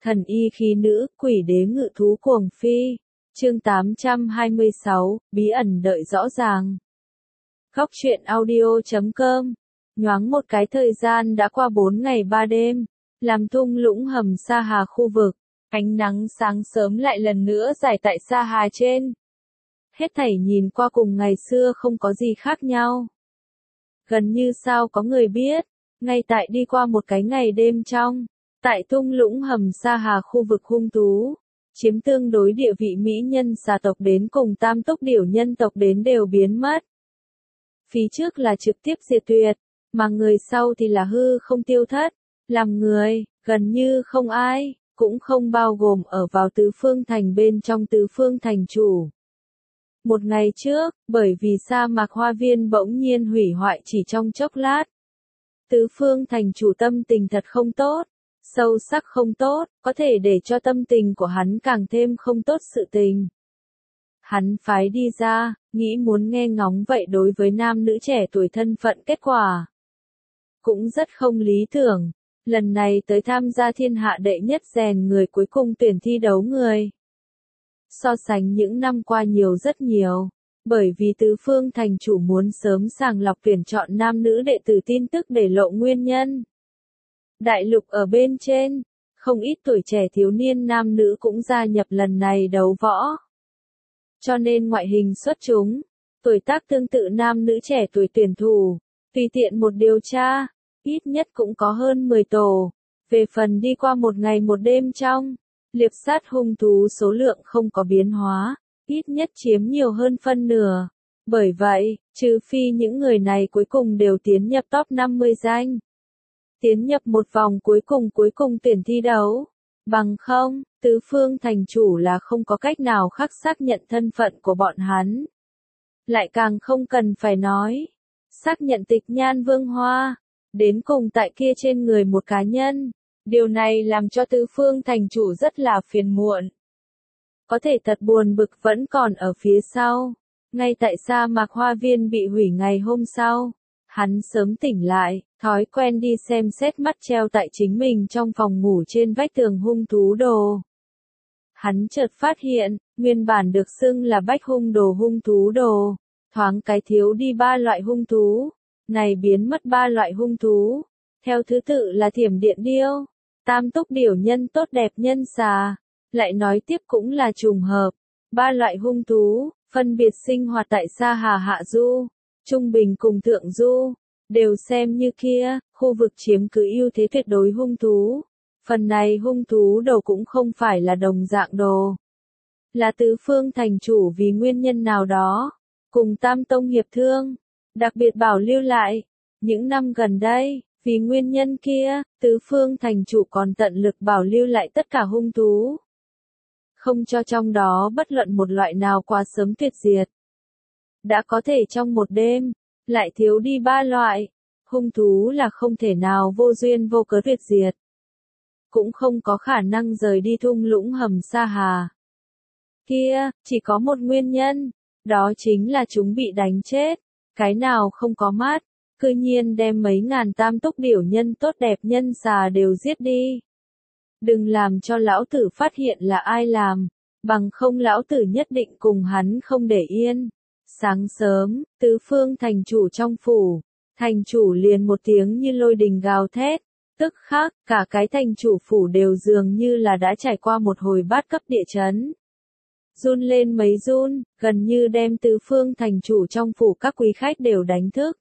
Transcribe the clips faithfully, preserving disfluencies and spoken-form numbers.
Thần y khí nữ, quỷ đế ngự thú cuồng phi. Chương tám trăm hai mươi sáu, bí ẩn đợi rõ ràng. Góc truyện audio chấm com. Nhoáng một cái thời gian đã qua bốn ngày ba đêm, làm thung lũng hầm Sa Hà khu vực, ánh nắng sáng sớm lại lần nữa rải tại Sa Hà trên. Hết thảy nhìn qua cùng ngày xưa không có gì khác nhau. Gần như sao có người biết, ngay tại đi qua một cái ngày đêm trong, tại thung lũng hầm Sa Hà khu vực hung thú, chiếm tương đối địa vị mỹ nhân xà tộc đến cùng tam túc điểu nhân tộc đến đều biến mất. Phía trước là trực tiếp diệt tuyệt, mà người sau thì là hư không tiêu thất, làm người, gần như không ai, cũng không bao gồm ở vào tứ phương thành bên trong tứ phương thành chủ. Một ngày trước, bởi vì sa mạc hoa viên bỗng nhiên hủy hoại chỉ trong chốc lát. Tứ phương thành chủ tâm tình thật không tốt, sâu sắc không tốt, có thể để cho tâm tình của hắn càng thêm không tốt sự tình. Hắn phái đi ra, nghĩ muốn nghe ngóng vậy đối với nam nữ trẻ tuổi thân phận kết quả. Cũng rất không lý tưởng, lần này tới tham gia thiên hạ đệ nhất rèn người cuối cùng tuyển thi đấu người. So sánh những năm qua nhiều rất nhiều, bởi vì tứ phương thành chủ muốn sớm sàng lọc tuyển chọn nam nữ đệ tử tin tức để lộ nguyên nhân. Đại lục ở bên trên, không ít tuổi trẻ thiếu niên nam nữ cũng gia nhập lần này đấu võ. Cho nên ngoại hình xuất chúng, tuổi tác tương tự nam nữ trẻ tuổi tuyển thủ, tùy tiện một điều tra, ít nhất cũng có hơn mười tổ. Về phần đi qua một ngày một đêm trong, liệp sát hung thú số lượng không có biến hóa, ít nhất chiếm nhiều hơn phân nửa. Bởi vậy, trừ phi những người này cuối cùng đều tiến nhập top năm mươi danh. Tiến nhập một vòng cuối cùng cuối cùng tuyển thi đấu. Bằng không, tứ phương thành chủ là không có cách nào khác xác nhận thân phận của bọn hắn. Lại càng không cần phải nói. Xác nhận Tịch Nhan Vương Hoa. Đến cùng tại kia trên người một cá nhân. Điều này làm cho tứ phương thành chủ rất là phiền muộn. Có thể thật buồn bực vẫn còn ở phía sau. Ngay tại sa mạc hoa viên bị hủy ngày hôm sau. Hắn sớm tỉnh lại, thói quen đi xem xét mắt treo tại chính mình trong phòng ngủ trên vách tường hung thú đồ. Hắn chợt phát hiện, nguyên bản được xưng là bách hung đồ hung thú đồ, thoáng cái thiếu đi ba loại hung thú, này biến mất ba loại hung thú, theo thứ tự là thiểm điện điêu, tam túc điểu nhân tốt đẹp nhân xà, lại nói tiếp cũng là trùng hợp, ba loại hung thú, phân biệt sinh hoạt tại Sa Hà hạ du. Trung bình cùng thượng du, đều xem như kia, khu vực chiếm cứ ưu thế tuyệt đối hung thú. Phần này hung thú đồ cũng không phải là đồng dạng đồ. Là tứ phương thành chủ vì nguyên nhân nào đó, cùng tam tông hiệp thương, đặc biệt bảo lưu lại. Những năm gần đây, vì nguyên nhân kia, tứ phương thành chủ còn tận lực bảo lưu lại tất cả hung thú. Không cho trong đó bất luận một loại nào quá sớm tuyệt diệt. Đã có thể trong một đêm, lại thiếu đi ba loại, hung thú là không thể nào vô duyên vô cớ tuyệt diệt. Cũng không có khả năng rời đi thung lũng hầm Sa Hà. Kia, chỉ có một nguyên nhân, đó chính là chúng bị đánh chết, cái nào không có mắt, cư nhiên đem mấy ngàn tam túc điểu nhân tốt đẹp nhân xà đều giết đi. Đừng làm cho lão tử phát hiện là ai làm, bằng không lão tử nhất định cùng hắn không để yên. Sáng sớm, tứ phương thành chủ trong phủ, thành chủ liền một tiếng như lôi đình gào thét, tức khắc, cả cái thành chủ phủ đều dường như là đã trải qua một hồi bát cấp địa chấn. Run lên mấy run, gần như đem tứ phương thành chủ trong phủ các quý khách đều đánh thức.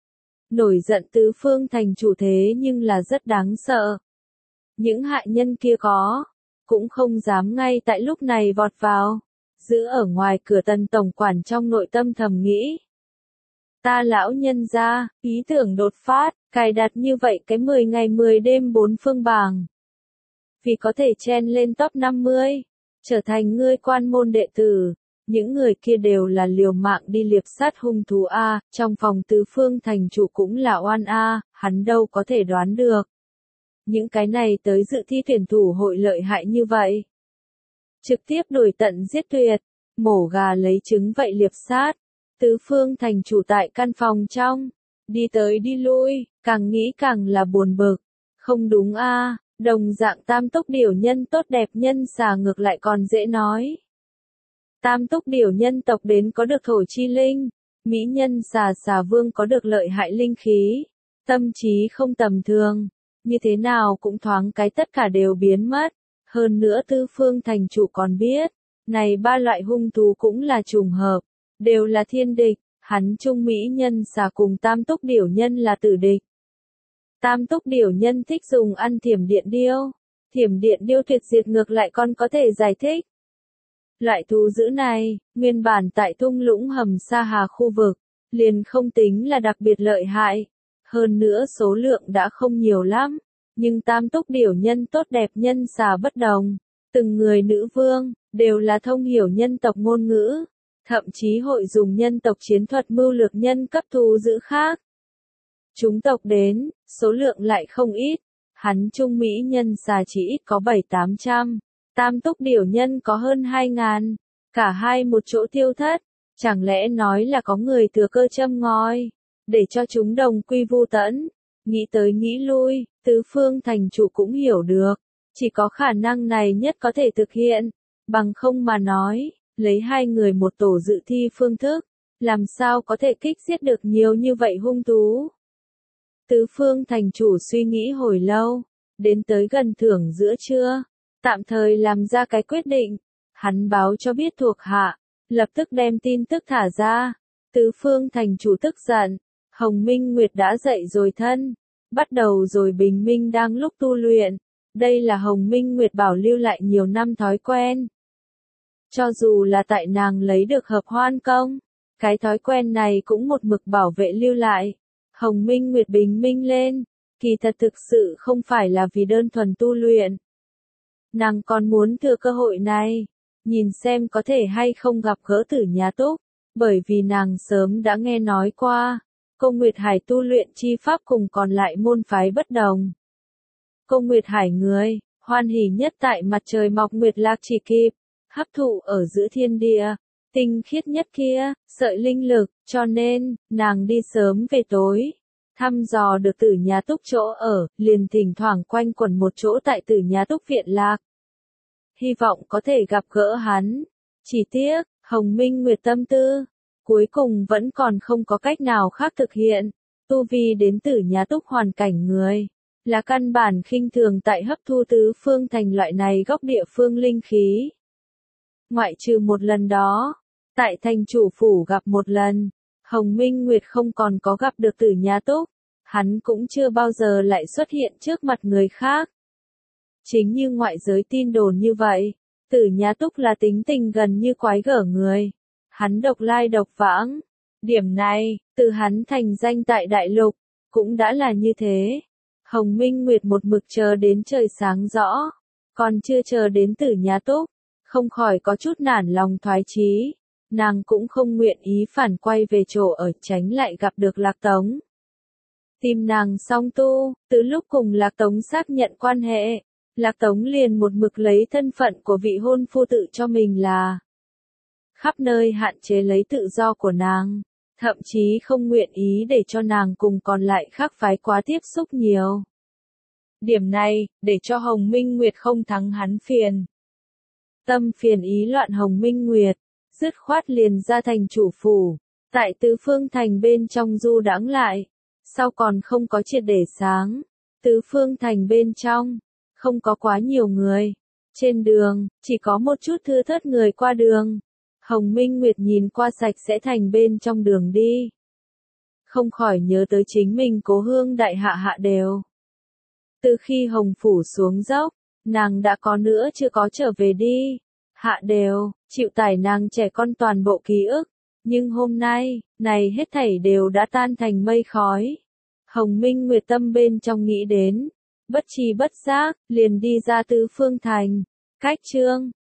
Nổi giận tứ phương thành chủ thế nhưng là rất đáng sợ. Những hại nhân kia có, cũng không dám ngay tại lúc này vọt vào. Giữ ở ngoài cửa Tần tổng quản trong nội tâm thầm nghĩ. Ta lão nhân gia, ý tưởng đột phát, cài đặt như vậy cái mười ngày mười đêm bốn phương bảng. Vì có thể chen lên top năm mươi, trở thành ngươi quan môn đệ tử, những người kia đều là liều mạng đi liệp sát hung thú A, trong phòng tứ phương thành chủ cũng là oan A, hắn đâu có thể đoán được. Những cái này tới dự thi tuyển thủ hội lợi hại như vậy. Trực tiếp đuổi tận giết tuyệt, mổ gà lấy trứng vậy liệp sát. Tứ phương thành chủ tại căn phòng trong, đi tới đi lui, càng nghĩ càng là buồn bực. Không đúng a, Đồng dạng tam túc điểu nhân tốt đẹp nhân xà ngược lại còn dễ nói. Tam túc điểu nhân tộc đến có được thổ chi linh, mỹ nhân xà xà vương có được lợi hại linh khí, tâm trí không tầm thường, như thế nào cũng thoáng cái tất cả đều biến mất. Hơn nữa Tư Phương thành chủ còn biết, này ba loại hung thú cũng là trùng hợp, đều là thiên địch, hắn trung mỹ nhân xà cùng tam túc điểu nhân là tử địch. Tam túc điểu nhân thích dùng ăn thiểm điện điêu, thiểm điện điêu tuyệt diệt ngược lại còn có thể giải thích. Loại thú dữ này, nguyên bản tại thung lũng hầm Sa Hà khu vực, liền không tính là đặc biệt lợi hại, hơn nữa số lượng đã không nhiều lắm, nhưng tam túc điểu nhân tốt đẹp nhân xà bất đồng, từng người nữ vương, đều là thông hiểu nhân tộc ngôn ngữ, thậm chí hội dùng nhân tộc chiến thuật mưu lược nhân cấp thú dữ khác. Chúng tộc đến, số lượng lại không ít, hắn trung mỹ nhân xà chỉ ít có bảy tám trăm, tam túc điểu nhân có hơn hai ngàn, cả hai một chỗ tiêu thất, chẳng lẽ nói là có người thừa cơ châm ngòi, để cho chúng đồng quy vu tẫn. Nghĩ tới nghĩ lui, Tứ Phương thành chủ cũng hiểu được, chỉ có khả năng này nhất có thể thực hiện, bằng không mà nói, lấy hai người một tổ dự thi phương thức, làm sao có thể kích giết được nhiều như vậy hung thú. Tứ Phương thành chủ suy nghĩ hồi lâu, đến tới gần thưởng giữa trưa, tạm thời làm ra cái quyết định, hắn báo cho biết thuộc hạ, lập tức đem tin tức thả ra. Tứ Phương thành chủ tức giận, Hồng Minh Nguyệt đã dậy rồi thân, bắt đầu rồi bình minh đang lúc tu luyện, đây là Hồng Minh Nguyệt bảo lưu lại nhiều năm thói quen. Cho dù là tại nàng lấy được hợp hoan công, cái thói quen này cũng một mực bảo vệ lưu lại. Hồng Minh Nguyệt bình minh lên, kỳ thật thực sự không phải là vì đơn thuần tu luyện. Nàng còn muốn thừa cơ hội này, nhìn xem có thể hay không gặp gỡ Tử Nhã Túc, bởi vì nàng sớm đã nghe nói qua, Cô Nguyệt Hải tu luyện chi pháp cùng còn lại môn phái bất đồng. Cô Nguyệt Hải người, hoan hỉ nhất tại mặt trời mọc nguyệt lạc chỉ kịp, hấp thụ ở giữa thiên địa, tinh khiết nhất kia, sợi linh lực, cho nên, nàng đi sớm về tối, thăm dò được Tử Nhã Túc chỗ ở, liền thỉnh thoảng quanh quẩn một chỗ tại Tử Nhã Túc viện lạc. Hy vọng có thể gặp gỡ hắn. Chỉ tiếc, Hồng Minh Nguyệt tâm tư, cuối cùng vẫn còn không có cách nào khác thực hiện. Tu vi đến Tử Nhã Túc hoàn cảnh người, là căn bản khinh thường tại hấp thu Tứ Phương thành loại này góc địa phương linh khí. Ngoại trừ một lần đó, tại thành chủ phủ gặp một lần, Hồng Minh Nguyệt không còn có gặp được Tử Nhã Túc, hắn cũng chưa bao giờ lại xuất hiện trước mặt người khác. Chính như ngoại giới tin đồn như vậy, Tử Nhã Túc là tính tình gần như quái gở người. Hắn độc lai độc vãng. Điểm này, từ hắn thành danh tại đại lục, cũng đã là như thế. Hồng Minh Nguyệt một mực chờ đến trời sáng rõ, còn chưa chờ đến Tử Nhã Túc, không khỏi có chút nản lòng thoái chí. Nàng cũng không nguyện ý phản quay về chỗ ở tránh lại gặp được Lạc Tống. Tìm nàng song tu, từ lúc cùng Lạc Tống xác nhận quan hệ, Lạc Tống liền một mực lấy thân phận của vị hôn phu tự cho mình là khắp nơi hạn chế lấy tự do của nàng, thậm chí không nguyện ý để cho nàng cùng còn lại khác phái quá tiếp xúc nhiều. Điểm này, để cho Hồng Minh Nguyệt không thắng hắn phiền. Tâm phiền ý loạn Hồng Minh Nguyệt, dứt khoát liền ra thành chủ phủ, tại Tứ Phương thành bên trong du đãng lại, sau còn không có triệt để sáng. Tứ Phương thành bên trong, không có quá nhiều người, trên đường, chỉ có một chút thưa thớt người qua đường. Hồng Minh Nguyệt nhìn qua sạch sẽ thành bên trong đường đi, không khỏi nhớ tới chính mình cố hương đại hạ Hạ Đều. Từ khi Hồng Phủ xuống dốc, nàng đã có nữa chưa có trở về đi. Hạ Đều, chịu tải nàng trẻ con toàn bộ ký ức, nhưng hôm nay, này hết thảy đều đã tan thành mây khói. Hồng Minh Nguyệt tâm bên trong nghĩ đến, bất tri bất giác, liền đi ra Tứ Phương thành. Cách chương